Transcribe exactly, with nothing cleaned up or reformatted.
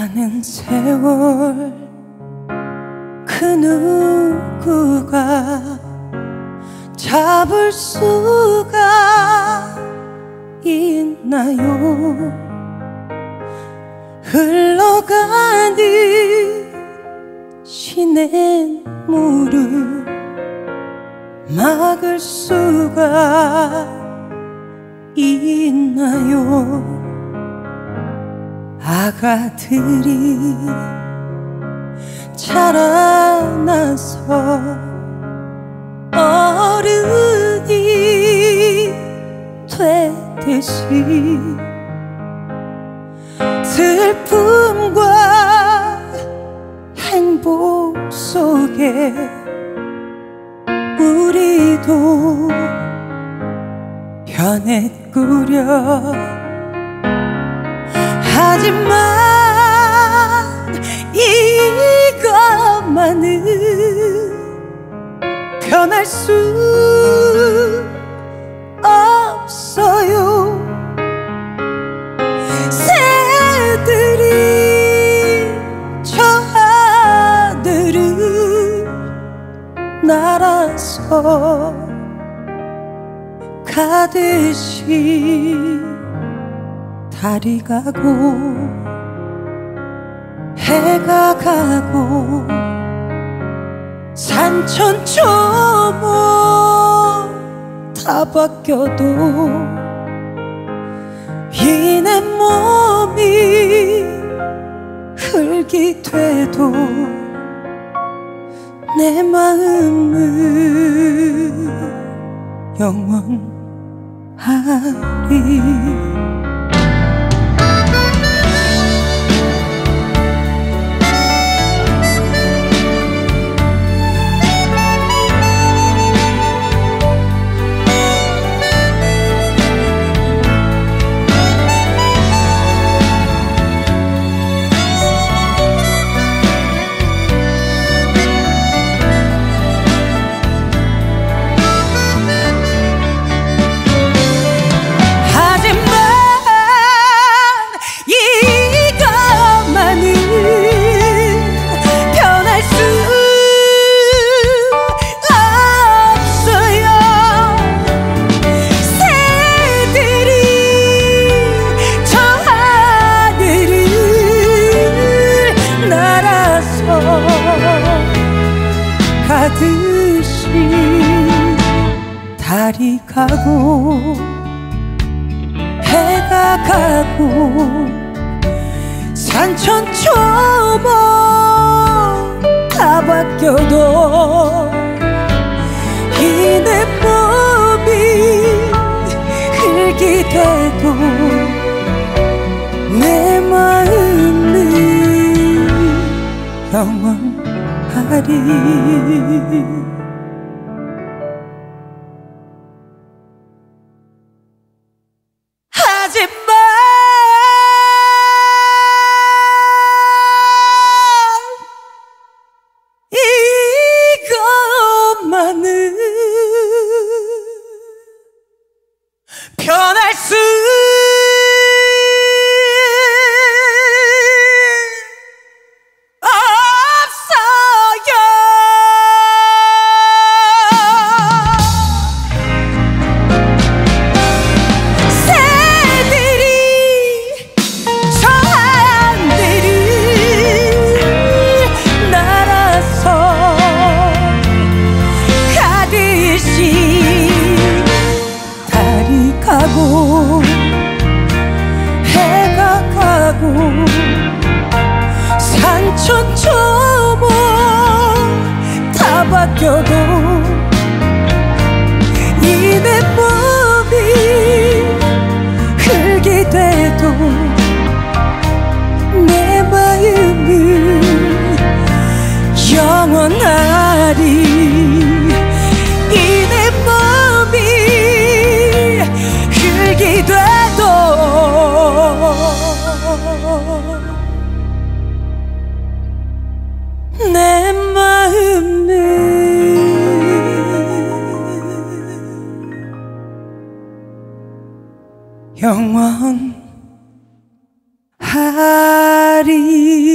가는 세월 그 누구가 잡을 수가 있나요? 흘러가는 시냇물을 막을 수가 있나요? 아가들이 자라나서 어른이 되듯이 슬픔과 행복 속에 우리도 변해꾸려. 하지만 이것만은 변할 수 없어요. 새들이 저 하늘을 날아서 가듯이 달이 가고 해가 가고 산천 초목 다 바뀌어도 이 내 몸이 흙이 돼도 내 마음은 영원하리. 가듯이 달이 가고 해가 가고 산천 초목 다 바뀌어도 이 내 몸이 흙이 돼도 내 마음은 영원하리. 변할 수 없어요. 새들이 저 하늘을 날아서 가듯이 가고 해가 가고 산천 초목 다 바뀌어도 이 내 몸이 흙이 돼도 내 마음은 영원하리. 내 마음은 영원하리. 말이